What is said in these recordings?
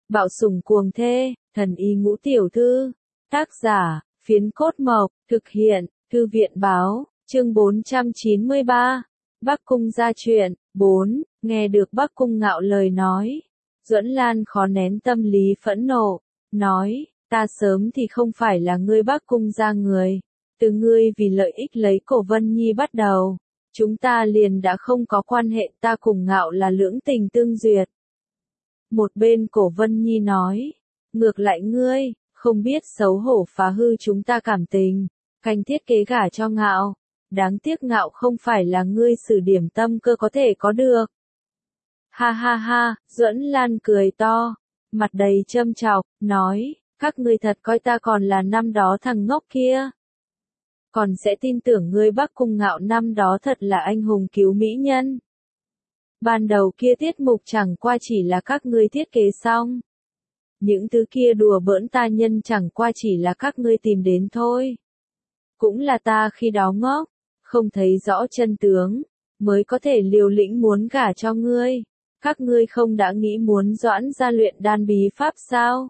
Bạo sủng cuồng thê, thần y ngũ tiểu thư. Tác giả, Phiến Cốt Mộc, thực hiện, Thư viện báo, chương 493. Bắc Cung gia chuyện, 4, nghe được Bắc Cung Ngạo lời nói. Duẫn Lan khó nén tâm lý phẫn nộ, nói, ta sớm thì không phải là ngươi Bắc Cung gia người. Từ ngươi vì lợi ích lấy Cổ Vân Nhi bắt đầu, chúng ta liền đã không có quan hệ, ta cùng Ngạo là lưỡng tình tương duyệt. Một bên Cổ Vân Nhi nói, ngược lại ngươi, không biết xấu hổ phá hư chúng ta cảm tình, canh thiết kế gả cho Ngạo. Đáng tiếc Ngạo không phải là ngươi sử điểm tâm cơ có thể có được. Ha ha ha, Duẫn Lan cười to, mặt đầy châm chọc, nói, các ngươi thật coi ta còn là năm đó thằng ngốc kia. Còn sẽ tin tưởng ngươi Bắc Cung Ngạo năm đó thật là anh hùng cứu mỹ nhân. Ban đầu kia tiết mục chẳng qua chỉ là các ngươi thiết kế xong. Những thứ kia đùa bỡn ta nhân chẳng qua chỉ là các ngươi tìm đến thôi. Cũng là ta khi đó ngốc, không thấy rõ chân tướng, mới có thể liều lĩnh muốn gả cho ngươi. Các ngươi không đã nghĩ muốn Doãn gia luyện đan bí pháp sao?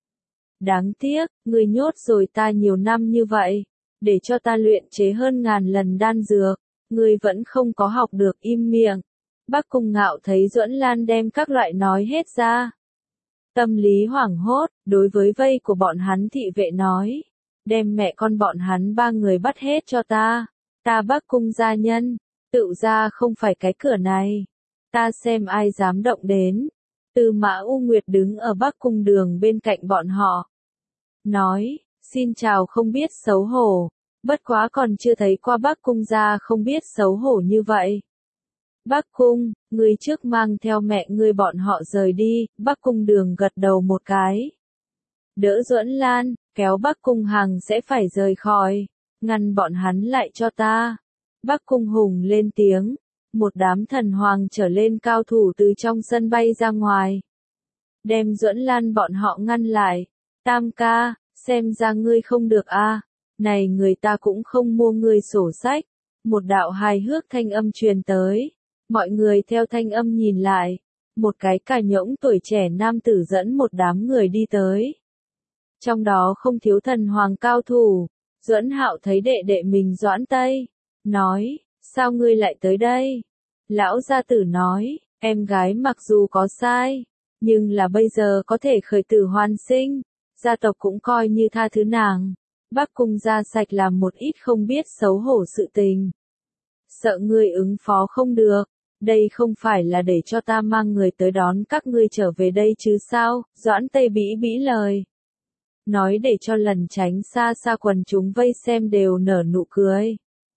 Đáng tiếc, ngươi nhốt rồi ta nhiều năm như vậy, để cho ta luyện chế hơn ngàn lần đan dược, ngươi vẫn không có học được, im miệng. Bắc Cung Ngạo thấy Duẫn Lan đem các loại nói hết ra. Tâm lý hoảng hốt, đối với vây của bọn hắn thị vệ nói, đem mẹ con bọn hắn ba người bắt hết cho ta. Ta Bắc Cung gia nhân, tự ra không phải cái cửa này. Ta xem ai dám động đến. Tư Mã U Nguyệt đứng ở Bắc Cung đường bên cạnh bọn họ. Nói, xin chào không biết xấu hổ. Bất quá còn chưa thấy qua Bắc Cung gia không biết xấu hổ như vậy. Bắc Cung, ngươi trước mang theo mẹ ngươi bọn họ rời đi. Bắc Cung đường gật đầu một cái. Đỡ Duẫn Lan, kéo Bắc Cung Hằng sẽ phải rời khỏi. Ngăn bọn hắn lại cho ta. Bắc Cung Hùng lên tiếng. Một đám thần hoàng trở lên cao thủ từ trong sân bay ra ngoài. Đem Duẫn Lan bọn họ ngăn lại. Tam ca, xem ra ngươi không được a. Này người ta cũng không mua ngươi sổ sách. Một đạo hài hước thanh âm truyền tới. Mọi người theo thanh âm nhìn lại. Một cái cà nhỗng tuổi trẻ nam tử dẫn một đám người đi tới. Trong đó không thiếu thần hoàng cao thủ. Duẫn Hạo thấy đệ đệ mình Doãn Tây. Nói, sao ngươi lại tới đây? Lão gia tử nói, em gái mặc dù có sai, nhưng là bây giờ có thể khởi tử hoàn sinh. Gia tộc cũng coi như tha thứ nàng. Bắc Cung gia sạch làm một ít không biết xấu hổ sự tình. Sợ ngươi ứng phó không được. Đây không phải là để cho ta mang người tới đón các ngươi trở về đây chứ sao? Doãn Tây bĩ bĩ lời. Nói để cho lần tránh xa xa quần chúng vây xem đều nở nụ cười.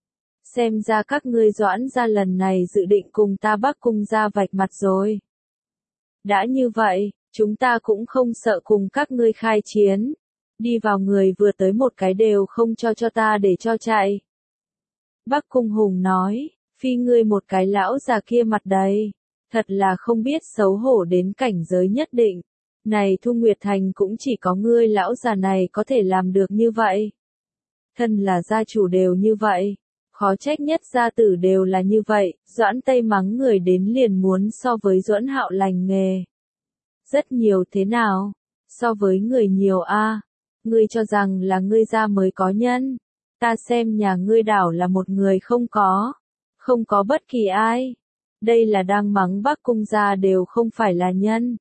Xem ra các ngươi Doãn gia lần này dự định cùng ta Bắc Cung gia vạch mặt rồi. Đã như vậy, chúng ta cũng không sợ cùng các ngươi khai chiến. Đi vào người vừa tới một cái đều không cho ta để cho chạy. Bắc Cung Hùng nói, phi ngươi một cái lão già kia mặt đầy. Thật là không biết xấu hổ đến cảnh giới nhất định. Này Thu Nguyệt Thành cũng chỉ có ngươi lão già này có thể làm được như vậy. Thân là gia chủ đều như vậy. Khó trách nhất gia tử đều là như vậy. Doãn Tây mắng người đến liền muốn so với Duẫn Hạo lành nghề. Rất nhiều thế nào? So với người nhiều a. Ngươi cho rằng là ngươi gia mới có nhân. Ta xem nhà ngươi đảo là một người không có. Không có bất kỳ ai. Đây là đang mắng Bắc Cung gia đều không phải là nhân.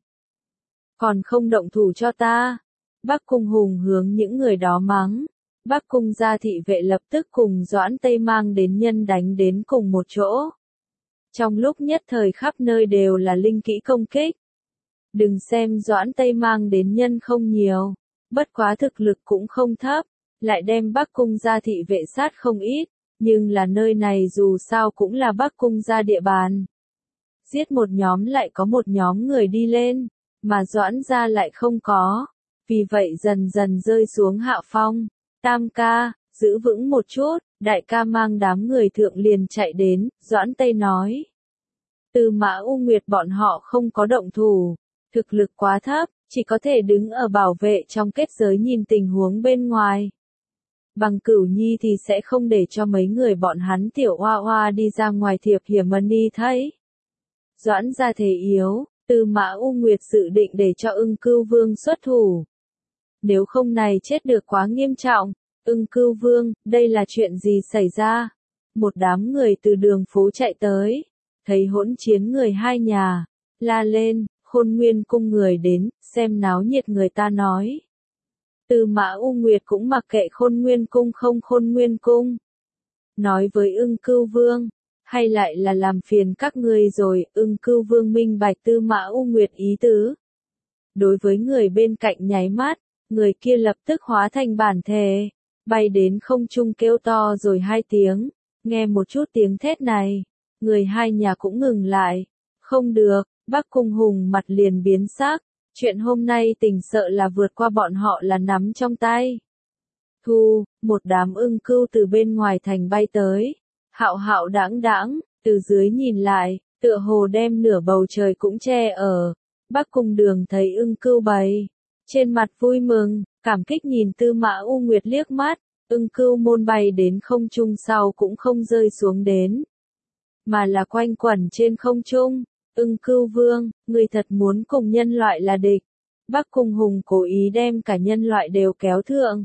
Còn không động thủ cho ta. Bắc Cung Hùng hướng những người đó mắng. Bắc Cung gia thị vệ lập tức cùng Doãn Tây mang đến nhân đánh đến cùng một chỗ. Trong lúc nhất thời khắp nơi đều là linh kỹ công kích. Đừng xem Doãn Tây mang đến nhân không nhiều. Bất quá thực lực cũng không thấp. Lại đem Bắc Cung gia thị vệ sát không ít. Nhưng là nơi này dù sao cũng là Bắc Cung gia địa bàn. Giết một nhóm lại có một nhóm người đi lên. Mà Doãn gia lại không có. Vì vậy dần dần rơi xuống hạ phong. Tam ca, giữ vững một chút. Đại ca mang đám người thượng liền chạy đến. Doãn Tây nói. Tư Mã U Nguyệt bọn họ không có động thủ. Thực lực quá thấp. Chỉ có thể đứng ở bảo vệ trong kết giới nhìn tình huống bên ngoài. Bằng Cửu Nhi thì sẽ không để cho mấy người bọn hắn tiểu hoa hoa đi ra ngoài thiệp hiểm mân đi thấy. Doãn gia thế yếu. Tư Mã U Nguyệt dự định để cho Ưng Cưu Vương xuất thủ. Nếu không này chết được quá nghiêm trọng. Ưng Cưu Vương, đây là chuyện gì xảy ra? Một đám người từ đường phố chạy tới, thấy hỗn chiến người hai nhà, la lên, Khôn Nguyên cung người đến, xem náo nhiệt người ta nói. Tư Mã U Nguyệt cũng mặc kệ Khôn Nguyên cung không Khôn Nguyên cung. Nói với Ưng Cưu Vương, hay lại là làm phiền các ngươi rồi. Ưng Cưu Vương minh bạch Tư Mã U Nguyệt ý tứ. Đối với người bên cạnh nháy mắt, người kia lập tức hóa thành bản thể, bay đến không trung kêu to rồi hai tiếng. Nghe một chút tiếng thét này, người hai nhà cũng ngừng lại. Không được, Bắc Cung Hùng mặt liền biến sắc. Chuyện hôm nay tỉnh sợ là vượt qua bọn họ là nắm trong tay. Thu, một đám ưng cưu từ bên ngoài thành bay tới. Hạo hạo đãng đãng, từ dưới nhìn lại, tựa hồ đem nửa bầu trời cũng che ở. Bắc Cung Đường thấy ưng cưu bầy, trên mặt vui mừng, cảm kích nhìn Tư Mã U Nguyệt liếc mắt. Ưng cưu môn bay đến không trung sau cũng không rơi xuống đến, mà là quanh quẩn trên không trung. Ưng Cưu Vương, người thật muốn cùng nhân loại là địch. Bắc Cung Hùng cố ý đem cả nhân loại đều kéo thượng.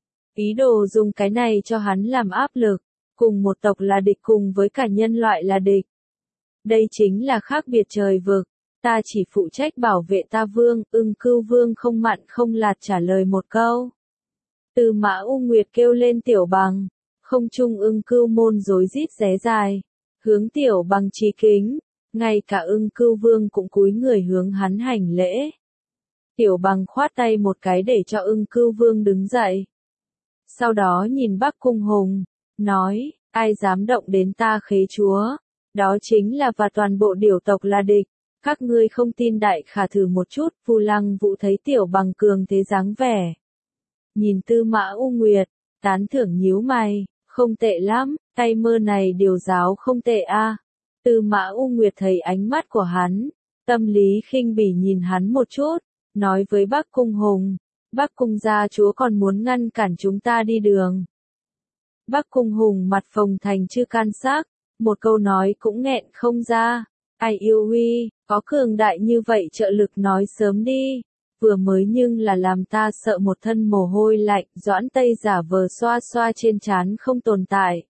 Ý đồ dùng cái này cho hắn làm áp lực, cùng một tộc là địch cùng với cả nhân loại là địch. Đây chính là khác biệt trời vực, ta chỉ phụ trách bảo vệ ta vương. Ưng Cưu Vương không mặn không lạt trả lời một câu. Tư Mã U Nguyệt kêu lên Tiểu Bằng, không trung Ưng Cưu môn rối rít ré dài, hướng Tiểu Bằng chí kính, ngay cả Ưng Cưu Vương cũng cúi người hướng hắn hành lễ. Tiểu Bằng khoát tay một cái để cho Ưng Cưu Vương đứng dậy. Sau đó nhìn Bắc Cung Hùng, nói, ai dám động đến ta khế chúa, đó chính là và toàn bộ điểu tộc là địch. Các ngươi không tin đại khả thử một chút. Vu Lăng Vũ thấy Tiểu Bằng cường thế dáng vẻ, nhìn Tư Mã U Nguyệt, tán thưởng nhíu mày, không tệ lắm, tay mơ này điều giáo không tệ a. Tư Mã U Nguyệt thấy ánh mắt của hắn, tâm lý khinh bỉ nhìn hắn một chút, nói với Bắc Cung Hùng, Bắc Cung gia chúa còn muốn ngăn cản chúng ta đi đường. Bắc Cung Hùng mặt phồng thành chữ can sắc, một câu nói cũng nghẹn không ra. Ai yêu huy, có cường đại như vậy trợ lực nói sớm đi. Vừa mới nhưng là làm ta sợ một thân mồ hôi lạnh. Doãn Tây giả vờ xoa xoa trên trán không tồn tại.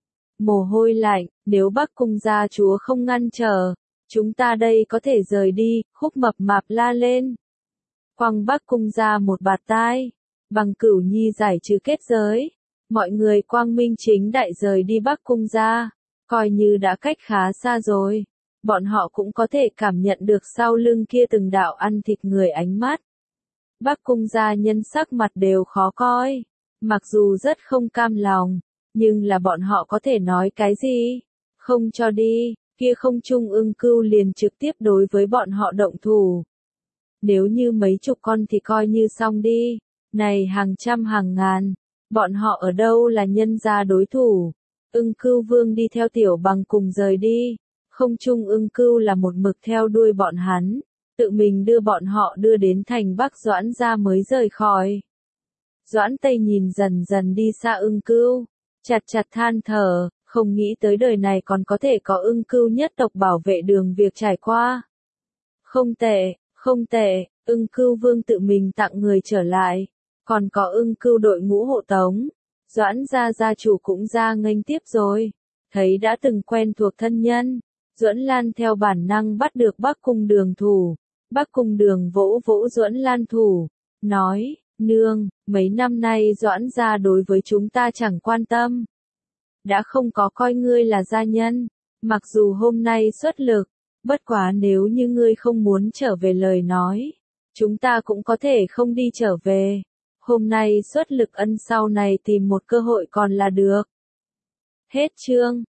Mồ hôi lạnh, nếu Bắc Cung gia chúa không ngăn trở, chúng ta đây có thể rời đi. Khúc Mập Mạp la lên, quăng Bắc Cung gia một bạt tai. Bằng Cửu Nhi giải trừ kết giới, mọi người quang minh chính đại rời đi Bắc Cung gia, coi như đã cách khá xa rồi. Bọn họ cũng có thể cảm nhận được sau lưng kia từng đạo ăn thịt người ánh mắt. Bắc Cung gia nhân sắc mặt đều khó coi, mặc dù rất không cam lòng, nhưng là bọn họ có thể nói cái gì? Không cho đi, kia không trung Ưng Cưu liền trực tiếp đối với bọn họ động thủ. Nếu như mấy chục con thì coi như xong đi, này hàng trăm hàng ngàn, bọn họ ở đâu là nhân gia đối thủ. Ưng Cưu Vương đi theo Tiểu Bằng cùng rời đi. Không trung Ưng Cưu là một mực theo đuôi bọn hắn, tự mình đưa bọn họ đưa đến thành Bắc Doãn gia mới rời khỏi. Doãn Tây nhìn dần dần đi xa Ưng Cưu, chặt chặt than thở, không nghĩ tới đời này còn có thể có Ưng Cưu nhất tộc bảo vệ đường việc trải qua. Không tệ, không tệ, Ưng Cưu Vương tự mình tặng người trở lại, còn có Ưng Cưu đội ngũ hộ tống. Doãn gia gia chủ cũng ra nghênh tiếp rồi, thấy đã từng quen thuộc thân nhân. Duẫn Lan theo bản năng bắt được Bắc Cung Đường thủ. Bắc Cung Đường vỗ vỗ Duẫn Lan thủ, nói, nương, mấy năm nay Doãn gia đối với chúng ta chẳng quan tâm. Đã không có coi ngươi là gia nhân, mặc dù hôm nay xuất lực, bất quá nếu như ngươi không muốn trở về lời nói, chúng ta cũng có thể không đi trở về. Hôm nay xuất lực ân sau này tìm một cơ hội còn là được. Hết chương.